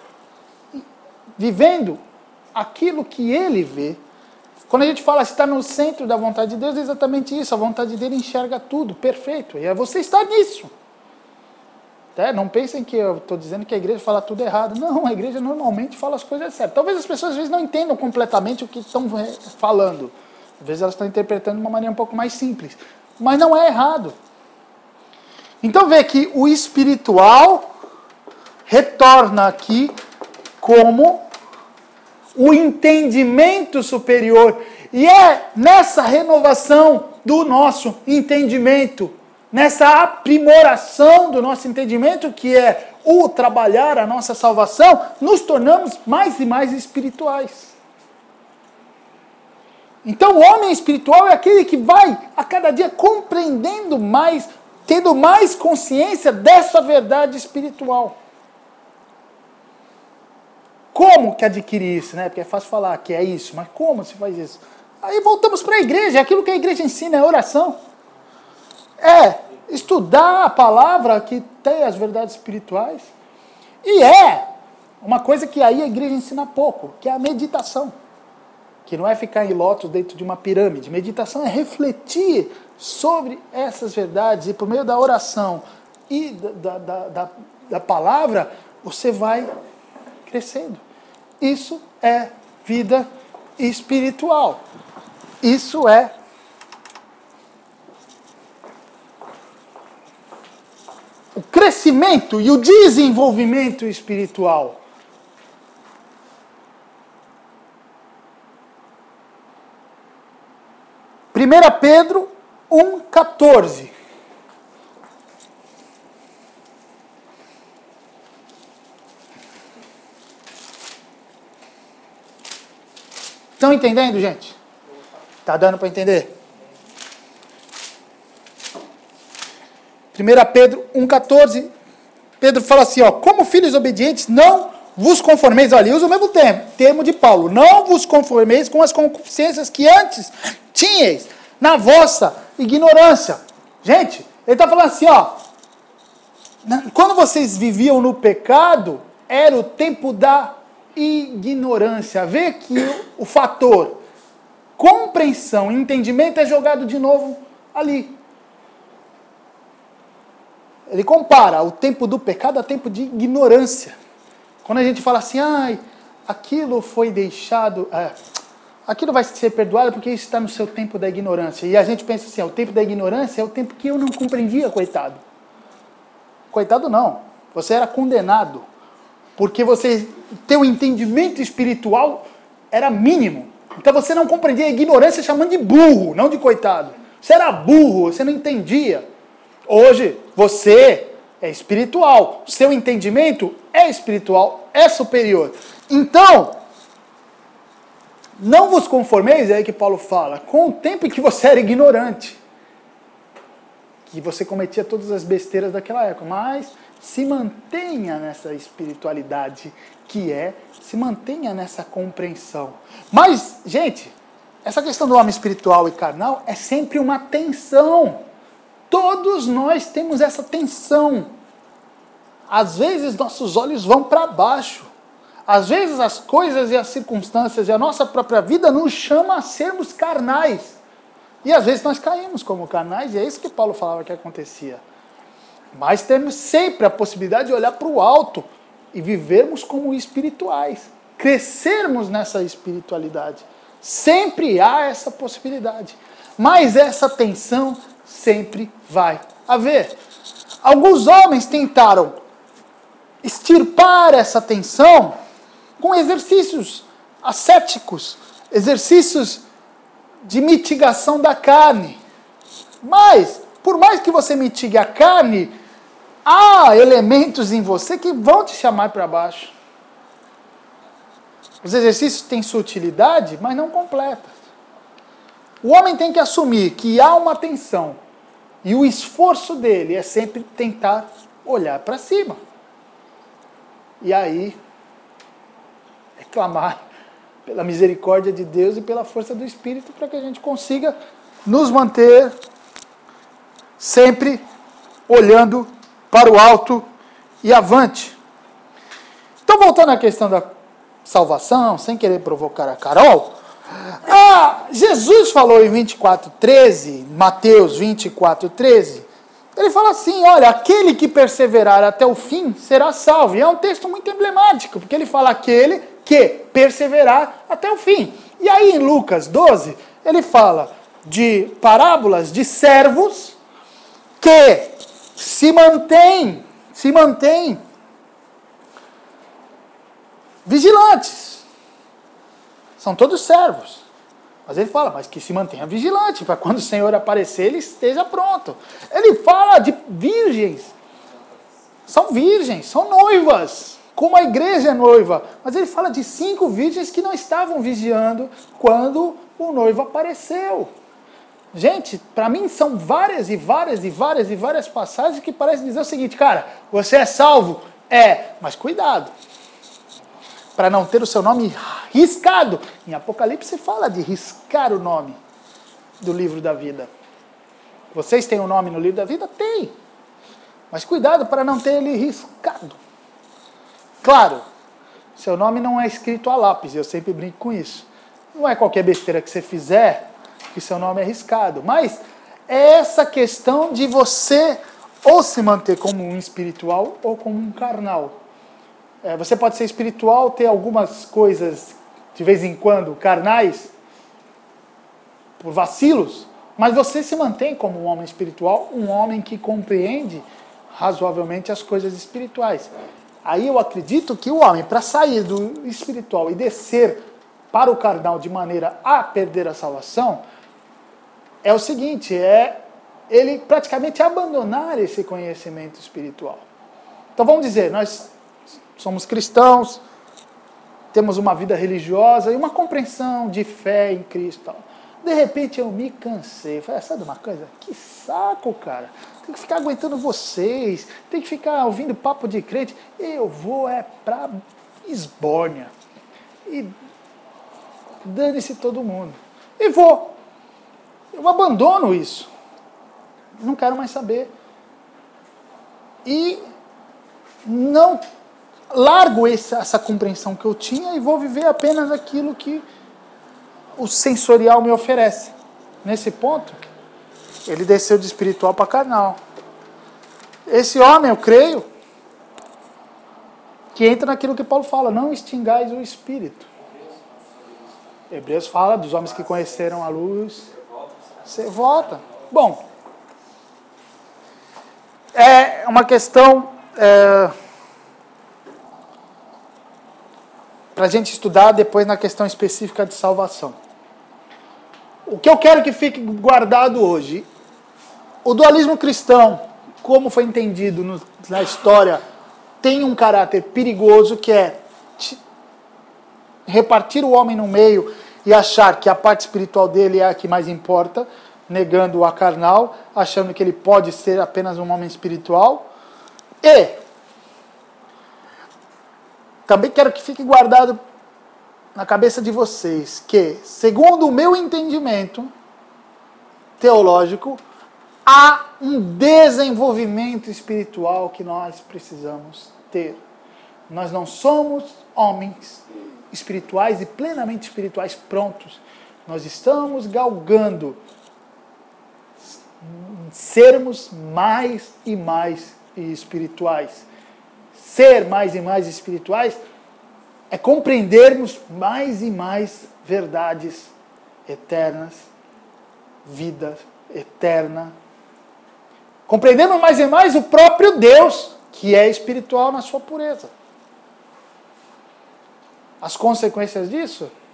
vivendo aquilo que ele vê. Quando a gente fala estar no centro da vontade de Deus, é exatamente isso. A vontade dele enxerga tudo, perfeito. E é você estar nisso. Não pensem que eu estou dizendo que a igreja fala tudo errado. Não, a igreja normalmente fala as coisas certas. Talvez as pessoas às vezes não entendam completamente o que estão falando. Às vezes elas estão interpretando de uma maneira um pouco mais simples. Mas não é errado. Então vê que o espiritual retorna aqui como o entendimento superior. E é nessa renovação do nosso entendimento, nessa aprimoração do nosso entendimento, que é o trabalhar a nossa salvação, nos tornamos mais e mais espirituais. Então o homem espiritual é aquele que vai a cada dia compreendendo mais, tendo mais consciência dessa verdade espiritual. Como que adquirir isso, né? Porque é fácil falar que é isso, mas como se faz isso? Aí voltamos para a igreja, aquilo que a igreja ensina é oração. É estudar a palavra que tem as verdades espirituais. E é uma coisa que aí a igreja ensina pouco, que é a meditação. Que não é ficar em lótus dentro de uma pirâmide. Meditação é refletir sobre essas verdades e por meio da oração e da palavra, você vai crescendo. Isso é vida espiritual. Isso é o crescimento e o desenvolvimento espiritual. Primeira Pedro 1,14. Estão entendendo, gente? Está dando para entender? 1 Pedro 1,14, Pedro fala assim, como filhos obedientes, não vos conformeis, olha, usa o mesmo termo de Paulo, não vos conformeis com as concupiscências que antes tinhais na vossa ignorância. Gente, ele está falando assim, quando vocês viviam no pecado, era o tempo da ignorância. Vê que o fator compreensão, entendimento é jogado de novo ali. Ele compara o tempo do pecado a tempo de ignorância. Quando a gente fala assim, aquilo foi deixado, aquilo vai ser perdoado porque isso está no seu tempo da ignorância. E a gente pensa assim, o tempo da ignorância é o tempo que eu não compreendia, coitado. Coitado não, você era condenado. Porque teu entendimento espiritual era mínimo. Então você não compreendia a ignorância chamando de burro, não de coitado. Você era burro, você não entendia. Hoje, você é espiritual. Seu entendimento é espiritual, é superior. Então, não vos conformeis, é aí que Paulo fala, com o tempo em que você era ignorante. Que você cometia todas as besteiras daquela época. Mas se mantenha nessa espiritualidade se mantenha nessa compreensão. Mas, gente, essa questão do homem espiritual e carnal é sempre uma tensão. Todos nós temos essa tensão. Às vezes nossos olhos vão para baixo. Às vezes as coisas e as circunstâncias e a nossa própria vida nos chamam a sermos carnais. E às vezes nós caímos como carnais, e é isso que Paulo falava que acontecia. Mas temos sempre a possibilidade de olhar para o alto e vivermos como espirituais. Crescermos nessa espiritualidade. Sempre há essa possibilidade. Mas essa tensão sempre vai haver. Alguns homens tentaram extirpar essa tensão com exercícios ascéticos, exercícios de mitigação da carne. Mas, por mais que você mitigue a carne, há elementos em você que vão te chamar para baixo. Os exercícios têm sua utilidade, mas não completa. O homem tem que assumir que há uma tensão. E o esforço dele é sempre tentar olhar para cima. E aí, clamar pela misericórdia de Deus e pela força do Espírito para que a gente consiga nos manter sempre olhando para o alto e avante. Então, voltando à questão da salvação, sem querer provocar a Carol, Jesus falou em 24:13, Mateus 24:13, ele fala assim, olha, aquele que perseverar até o fim será salvo. E é um texto muito emblemático, porque ele fala aquele que perseverar até o fim. E aí em Lucas 12, ele fala de parábolas de servos que se mantêm vigilantes. São todos servos. Mas ele fala, mas que se mantenha vigilante, para quando o Senhor aparecer, ele esteja pronto. Ele fala de virgens. São virgens, são noivas, como a igreja é noiva. Mas ele fala de 5 virgens que não estavam vigiando quando o noivo apareceu. Gente, para mim são várias passagens que parecem dizer o seguinte, cara, você é salvo? É, mas cuidado, para não ter o seu nome riscado. Em Apocalipse fala de riscar o nome do livro da vida. Vocês têm o nome no livro da vida? Tem. Mas cuidado para não ter ele riscado. Claro, seu nome não é escrito a lápis, eu sempre brinco com isso. Não é qualquer besteira que você fizer que seu nome é riscado. Mas é essa questão de você ou se manter como um espiritual ou como um carnal. Você pode ser espiritual, ter algumas coisas, de vez em quando, carnais, por vacilos, mas você se mantém como um homem espiritual, um homem que compreende razoavelmente as coisas espirituais. Aí eu acredito que o homem, para sair do espiritual e descer para o carnal de maneira a perder a salvação, é o seguinte, ele praticamente abandonar esse conhecimento espiritual. Então vamos dizer, nós somos cristãos, temos uma vida religiosa e uma compreensão de fé em Cristo. De repente eu me cansei. Falei, sabe uma coisa? Que saco, cara. Tem que ficar aguentando vocês, tem que ficar ouvindo papo de crente. Eu vou para Esbórnia. E dane-se todo mundo. E vou. Eu abandono isso. Não quero mais saber. E não largo essa compreensão que eu tinha e vou viver apenas aquilo que o sensorial me oferece. Nesse ponto, ele desceu de espiritual para carnal. Esse homem, eu creio, que entra naquilo que Paulo fala, não extingais o espírito. Hebreus fala dos homens que conheceram a luz. Você volta. Bom, é uma questão para a gente estudar depois na questão específica de salvação. O que eu quero que fique guardado hoje, o dualismo cristão, como foi entendido na história, tem um caráter perigoso que é repartir o homem no meio e achar que a parte espiritual dele é a que mais importa, negando a carnal, achando que ele pode ser apenas um homem espiritual. E também quero que fique guardado na cabeça de vocês que, segundo o meu entendimento teológico, há um desenvolvimento espiritual que nós precisamos ter. Nós não somos homens espirituais e plenamente espirituais prontos. Nós estamos galgando sermos mais e mais espirituais. Ser mais e mais espirituais é compreendermos mais e mais verdades eternas, vida eterna. Compreendemos mais e mais o próprio Deus, que é espiritual na sua pureza. As consequências disso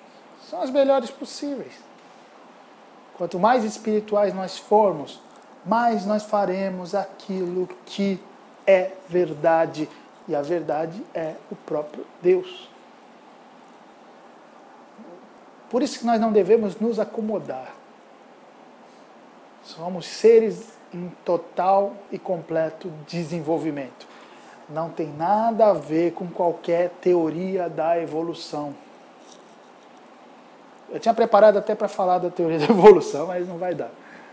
são as melhores possíveis. Quanto mais espirituais nós formos, mais nós faremos aquilo que é verdade. E a verdade é o próprio Deus. Por isso que nós não devemos nos acomodar. Somos seres em total e completo desenvolvimento. Não tem nada a ver com qualquer teoria da evolução. Eu tinha preparado até para falar da teoria da evolução, mas não vai dar.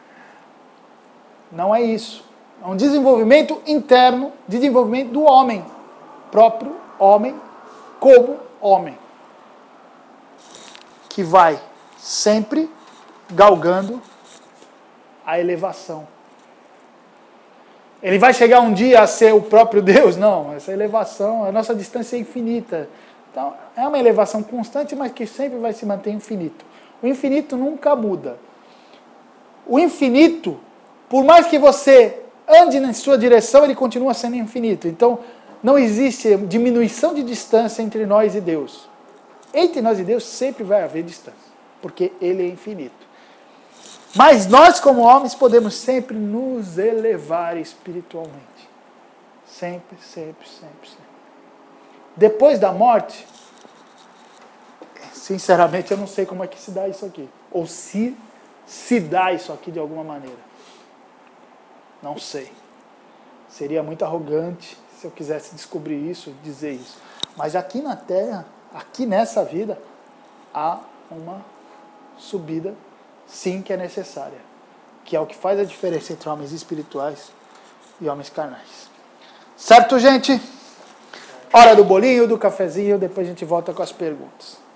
Não é isso. É um desenvolvimento interno, desenvolvimento do homem. Próprio homem, como homem. Que vai sempre galgando a elevação. Ele vai chegar um dia a ser o próprio Deus? Não, essa elevação, a nossa distância é infinita. Então, é uma elevação constante, mas que sempre vai se manter infinito. O infinito nunca muda. O infinito, por mais que você ande na sua direção, ele continua sendo infinito. Então, não existe diminuição de distância entre nós e Deus. Entre nós e Deus sempre vai haver distância, porque ele é infinito. Mas nós, como homens, podemos sempre nos elevar espiritualmente. Sempre, sempre, sempre, sempre. Depois da morte, sinceramente, eu não sei como é que se dá isso aqui. Ou se dá isso aqui de alguma maneira. Não sei. Seria muito arrogante se eu quisesse descobrir isso, dizer isso. Mas aqui na Terra, aqui nessa vida, há uma subida, sim, que é necessária. Que é o que faz a diferença entre homens espirituais e homens carnais. Certo, gente? Hora do bolinho, do cafezinho, depois a gente volta com as perguntas.